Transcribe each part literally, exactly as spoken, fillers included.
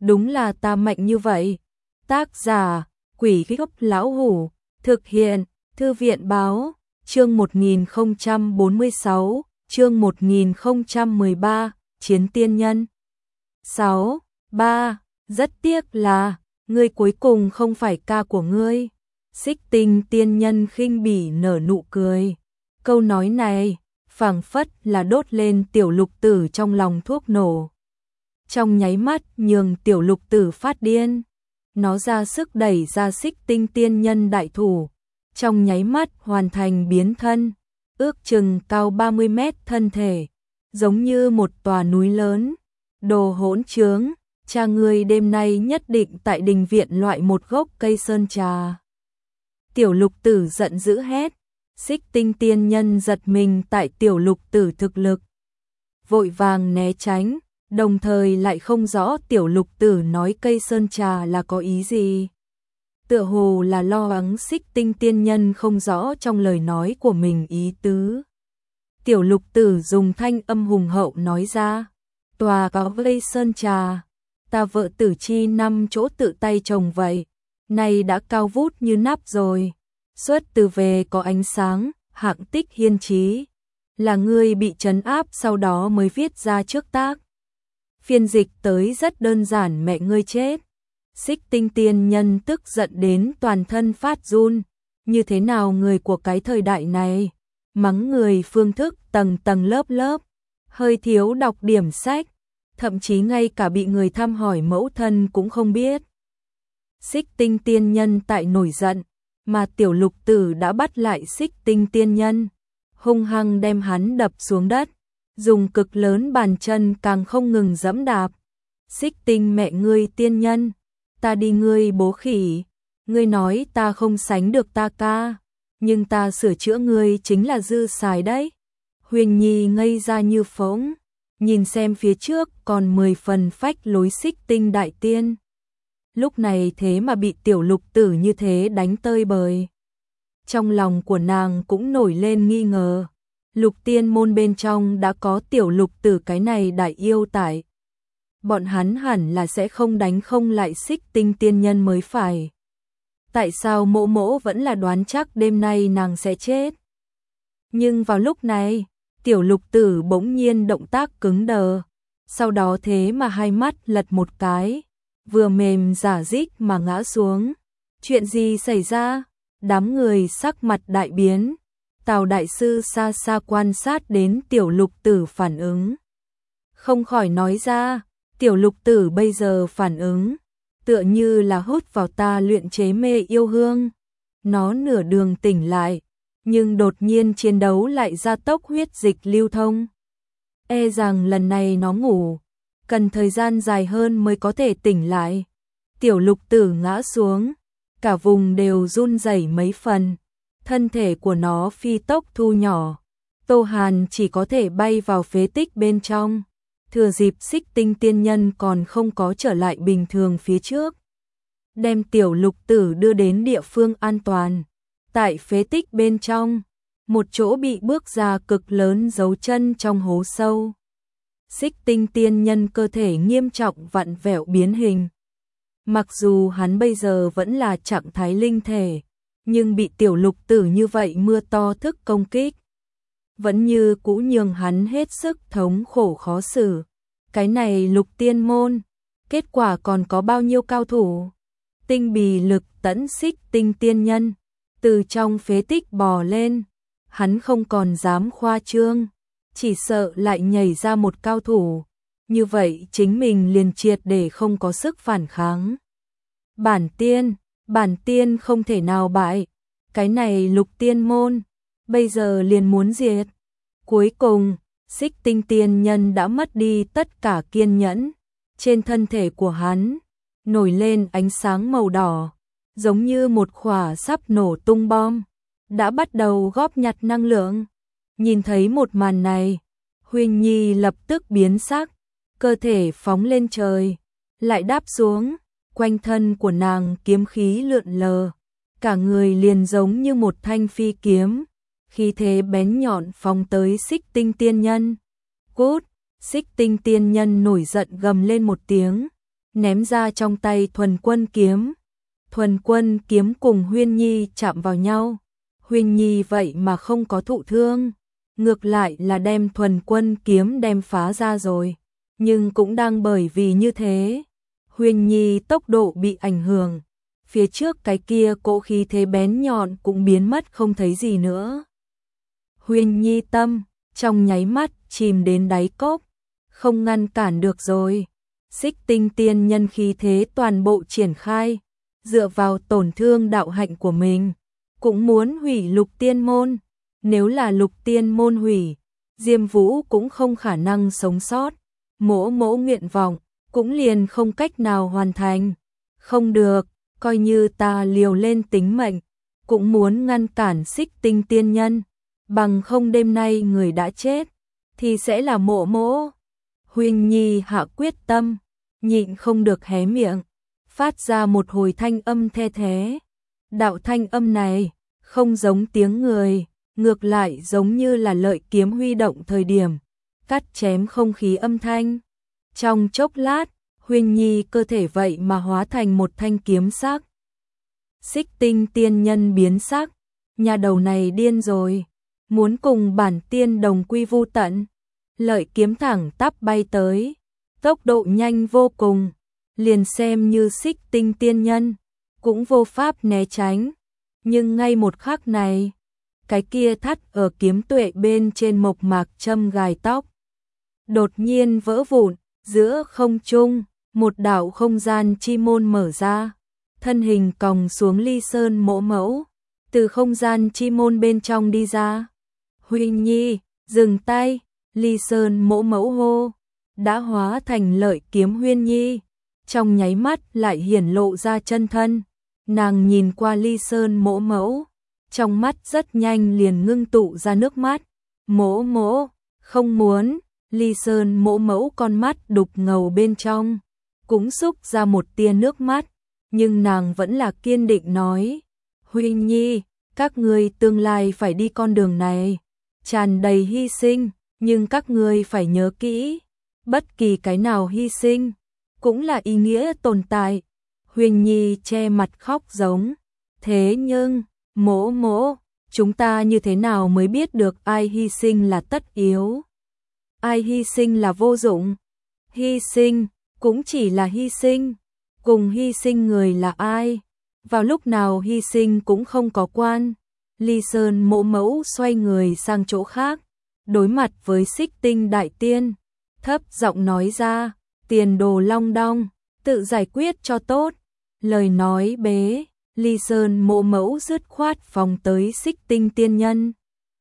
đúng là ta mạnh như vậy. Tác giả, Quỷ Gốc Lão Hủ, thực hiện, Thư viện Báo, chương một nghìn không trăm bốn mươi sáu, chương một nghìn không trăm mười ba, Chiến Tiên Nhân. sáu. ba. Rất tiếc là, ngươi cuối cùng không phải ca của ngươi. Xích Tinh Tiên Nhân khinh bỉ nở nụ cười. Câu nói này, phảng phất là đốt lên Tiểu Lục Tử trong lòng thuốc nổ. Trong nháy mắt nhường Tiểu Lục Tử phát điên. Nó ra sức đẩy ra Xích Tinh Tiên Nhân đại thủ. Trong nháy mắt hoàn thành biến thân. Ước chừng cao ba mươi mét thân thể. Giống như một tòa núi lớn. Đồ hỗn trướng, cha ngươi đêm nay nhất định tại đình viện loại một gốc cây sơn trà. Tiểu Lục Tử giận dữ hét. Xích Tinh Tiên Nhân giật mình tại Tiểu Lục Tử thực lực. Vội vàng né tránh, đồng thời lại không rõ Tiểu Lục Tử nói cây sơn trà là có ý gì. Tựa hồ là lo lắng Xích Tinh Tiên Nhân không rõ trong lời nói của mình ý tứ. Tiểu Lục Tử dùng thanh âm hùng hậu nói ra. Tòa có cây sơn trà, ta vợ Tử Chi năm chỗ tự tay trồng vậy, nay đã cao vút như nắp rồi. Xuất từ về có ánh sáng, hạng tích hiên trí. Là ngươi bị trấn áp sau đó mới viết ra trước tác. Phiên dịch tới rất đơn giản, mẹ ngươi chết. Xích Tinh Tiên Nhân tức giận đến toàn thân phát run. Như thế nào người của cái thời đại này, mắng người phương thức tầng tầng lớp lớp, hơi thiếu đọc điểm sách, thậm chí ngay cả bị người thăm hỏi mẫu thân cũng không biết. Xích Tinh Tiên Nhân tại nổi giận, mà Tiểu Lục Tử đã bắt lại Xích Tinh Tiên Nhân, hung hăng đem hắn đập xuống đất, dùng cực lớn bàn chân càng không ngừng giẫm đạp. Xích Tinh mẹ ngươi tiên nhân, ta đi ngươi bố khỉ, ngươi nói ta không sánh được ta ca, nhưng ta sửa chữa ngươi chính là dư xài đấy. Huyền Nhi ngây ra như phỗng, nhìn xem phía trước còn mười phần phách lối Xích Tinh đại tiên. Lúc này thế mà bị Tiểu Lục Tử như thế đánh tơi bời. Trong lòng của nàng cũng nổi lên nghi ngờ. Lục tiên môn bên trong đã có Tiểu Lục Tử cái này đại yêu tại. Bọn hắn hẳn là sẽ không đánh không lại Xích Tinh Tiên Nhân mới phải. Tại sao mỗ mỗ vẫn là đoán chắc đêm nay nàng sẽ chết? Nhưng vào lúc này, Tiểu Lục Tử bỗng nhiên động tác cứng đờ. Sau đó thế mà hai mắt lật một cái, vừa mềm giả dích mà ngã xuống. Chuyện gì xảy ra? Đám người sắc mặt đại biến. Tào đại sư xa xa quan sát đến Tiểu Lục Tử phản ứng. Không khỏi nói ra, Tiểu Lục Tử bây giờ phản ứng, tựa như là hút vào ta luyện chế mê yêu hương. Nó nửa đường tỉnh lại, nhưng đột nhiên chiến đấu lại gia tốc huyết dịch lưu thông. E rằng lần này nó ngủ, cần thời gian dài hơn mới có thể tỉnh lại. Tiểu Lục Tử ngã xuống, cả vùng đều run rẩy mấy phần, thân thể của nó phi tốc thu nhỏ. Tô Hàn chỉ có thể bay vào phế tích bên trong, thừa dịp Xích Tinh Tiên Nhân còn không có trở lại bình thường phía trước, đem Tiểu Lục Tử đưa đến địa phương an toàn. Tại phế tích bên trong, một chỗ bị bước ra cực lớn dấu chân trong hố sâu. Xích Tinh Tiên Nhân cơ thể nghiêm trọng vặn vẹo biến hình. Mặc dù hắn bây giờ vẫn là trạng thái linh thể, nhưng bị Tiểu Lục Tử như vậy mưa to thức công kích, vẫn như cũ nhường hắn hết sức thống khổ khó xử. Cái này Lục Tiên môn, kết quả còn có bao nhiêu cao thủ? Tinh bì lực tẫn Xích Tinh Tiên Nhân từ trong phế tích bò lên, hắn không còn dám khoa trương, chỉ sợ lại nhảy ra một cao thủ, như vậy chính mình liền triệt để không có sức phản kháng. Bản tiên, bản tiên không thể nào bại, cái này Lục Tiên môn, bây giờ liền muốn diệt. Cuối cùng, Xích Tinh Tiên Nhân đã mất đi tất cả kiên nhẫn, trên thân thể của hắn nổi lên ánh sáng màu đỏ, giống như một quả sắp nổ tung bom, đã bắt đầu góp nhặt năng lượng. Nhìn thấy một màn này, Huyền Nhi lập tức biến sắc, cơ thể phóng lên trời, lại đáp xuống, quanh thân của nàng kiếm khí lượn lờ, cả người liền giống như một thanh phi kiếm, khí thế bén nhọn phóng tới Xích Tinh Tiên Nhân. Cút! Xích Tinh Tiên Nhân nổi giận gầm lên một tiếng, ném ra trong tay Thuần Quân kiếm. Thuần Quân kiếm cùng Huyên Nhi chạm vào nhau, Huyên Nhi vậy mà không có thụ thương, ngược lại là đem Thuần Quân kiếm đem phá ra rồi, nhưng cũng đang bởi vì như thế, Huyên Nhi tốc độ bị ảnh hưởng, phía trước cái kia cỗ khí thế bén nhọn cũng biến mất không thấy gì nữa. Huyên Nhi tâm trong nháy mắt chìm đến đáy cốc, không ngăn cản được rồi. Xích Tinh tiên nhân khí thế toàn bộ triển khai, dựa vào tổn thương đạo hạnh của mình, cũng muốn hủy Lục Tiên môn. Nếu là Lục Tiên môn hủy, Diêm Vũ cũng không khả năng sống sót, mỗ mỗ nguyện vọng cũng liền không cách nào hoàn thành. Không được, coi như ta liều lên tính mệnh, cũng muốn ngăn cản Xích Tinh tiên nhân, bằng không đêm nay người đã chết, thì sẽ là mộ mỗ. Huyên Nhi hạ quyết tâm, nhịn không được hé miệng, phát ra một hồi thanh âm the thế. Đạo thanh âm này, không giống tiếng người, ngược lại giống như là lợi kiếm huy động thời điểm, cắt chém không khí âm thanh. Trong chốc lát, Huyên Nhi cơ thể vậy mà hóa thành một thanh kiếm sắc. Xích Tinh tiên nhân biến sắc, nhà đầu này điên rồi, muốn cùng bản tiên đồng quy vu tận. Lợi kiếm thẳng tắp bay tới, tốc độ nhanh vô cùng, liền xem như Xích Tinh tiên nhân cũng vô pháp né tránh, nhưng ngay một khắc này, cái kia thắt ở kiếm tuệ bên trên mộc mạc châm gài tóc đột nhiên vỡ vụn, giữa không trung, một đạo không gian chi môn mở ra, thân hình còng xuống Ly Sơn mỗ mẫu, từ không gian chi môn bên trong đi ra. Huynh Nhi, dừng tay, Ly Sơn mỗ mẫu hô, đã hóa thành lợi kiếm Huyên Nhi, trong nháy mắt lại hiển lộ ra chân thân. Nàng nhìn qua Ly Sơn mỗ mẫu, trong mắt rất nhanh liền ngưng tụ ra nước mắt. Mỗ mỗ, không muốn. Ly Sơn mỗ mẫu con mắt đục ngầu bên trong, cũng xúc ra một tia nước mắt, nhưng nàng vẫn là kiên định nói, Huynh Nhi, các ngươi tương lai phải đi con đường này, tràn đầy hy sinh, nhưng các ngươi phải nhớ kỹ, bất kỳ cái nào hy sinh, cũng là ý nghĩa tồn tại. Huyên Nhi che mặt khóc giống, thế nhưng, mỗ mỗ, chúng ta như thế nào mới biết được ai hy sinh là tất yếu? Ai hy sinh là vô dụng? Hy sinh, cũng chỉ là hy sinh, cùng hy sinh người là ai? Vào lúc nào hy sinh cũng không có quan. Ly Sơn mỗ mẫu xoay người sang chỗ khác, đối mặt với Xích Tinh đại tiên, thấp giọng nói ra, tiền đồ long đong, tự giải quyết cho tốt. Lời nói bế, Ly Sơn mỗ mẫu dứt khoát phóng tới Xích Tinh tiên nhân.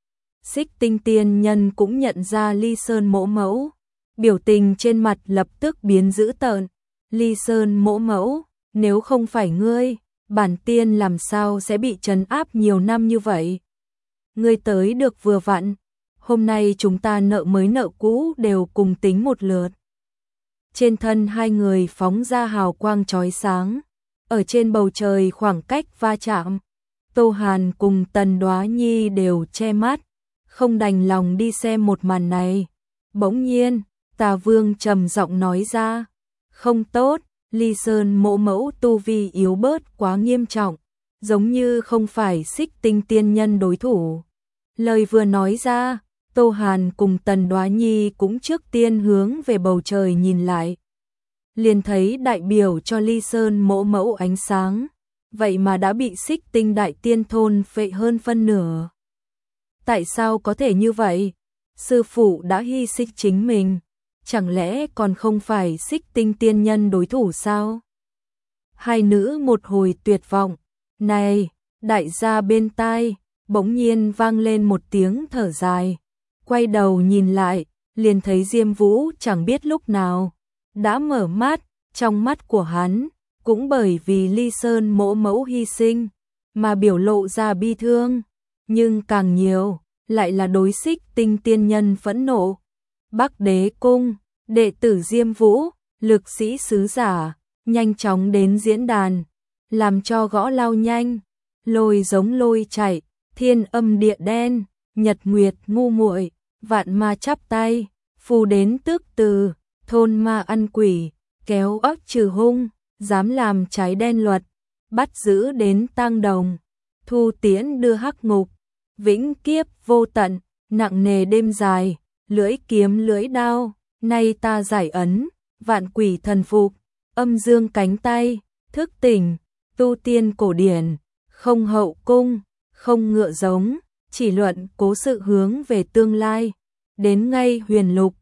Xích Tinh tiên nhân cũng nhận ra Ly Sơn mỗ mẫu, biểu tình trên mặt lập tức biến dữ tợn. Ly Sơn mỗ mẫu, nếu không phải ngươi, bản tiên làm sao sẽ bị trấn áp nhiều năm như vậy? Ngươi tới được vừa vặn, hôm nay chúng ta nợ mới nợ cũ đều cùng tính một lượt. Trên thân hai người phóng ra hào quang chói sáng, ở trên bầu trời khoảng cách va chạm. Tô Hàn cùng Tần Đoá Nhi đều che mắt, không đành lòng đi xem một màn này. Bỗng nhiên, Tà Vương trầm giọng nói ra, không tốt, Ly Sơn mỗ mẫu tu vi yếu bớt quá nghiêm trọng, giống như không phải Xích Tinh tiên nhân đối thủ. Lời vừa nói ra, Tô Hàn cùng Tần Đoá Nhi cũng trước tiên hướng về bầu trời nhìn lại. Liền thấy đại biểu cho Ly Sơn mỗ mẫu ánh sáng, vậy mà đã bị Xích Tinh đại tiên thôn phệ hơn phân nửa. Tại sao có thể như vậy? Sư phụ đã hy sinh chính mình, chẳng lẽ còn không phải Xích Tinh tiên nhân đối thủ sao? Hai nữ một hồi tuyệt vọng, này, đại gia bên tai, bỗng nhiên vang lên một tiếng thở dài. Quay đầu nhìn lại, liền thấy Diêm Vũ chẳng biết lúc nào đã mở mắt, trong mắt của hắn cũng bởi vì Ly Sơn mỗ mẫu hy sinh mà biểu lộ ra bi thương, nhưng càng nhiều lại là đối Xích Tinh tiên nhân phẫn nộ. Bắc Đế cung, đệ tử Diêm Vũ, lực sĩ sứ giả, nhanh chóng đến diễn đàn, làm cho gõ lao nhanh, lôi giống lôi chạy, thiên âm địa đen, nhật nguyệt ngu muội, vạn ma chắp tay, phù đến tước từ, thôn ma ăn quỷ, kéo óc trừ hung, dám làm trái đen luật, bắt giữ đến tang đồng, thu tiễn đưa hắc ngục, vĩnh kiếp vô tận, nặng nề đêm dài, lưỡi kiếm lưỡi đao, nay ta giải ấn, vạn quỷ thần phục, âm dương cánh tay, thức tỉnh, tu tiên cổ điển, không hậu cung, không ngựa giống, chỉ luận cố sự hướng về tương lai, đến ngay huyền lục,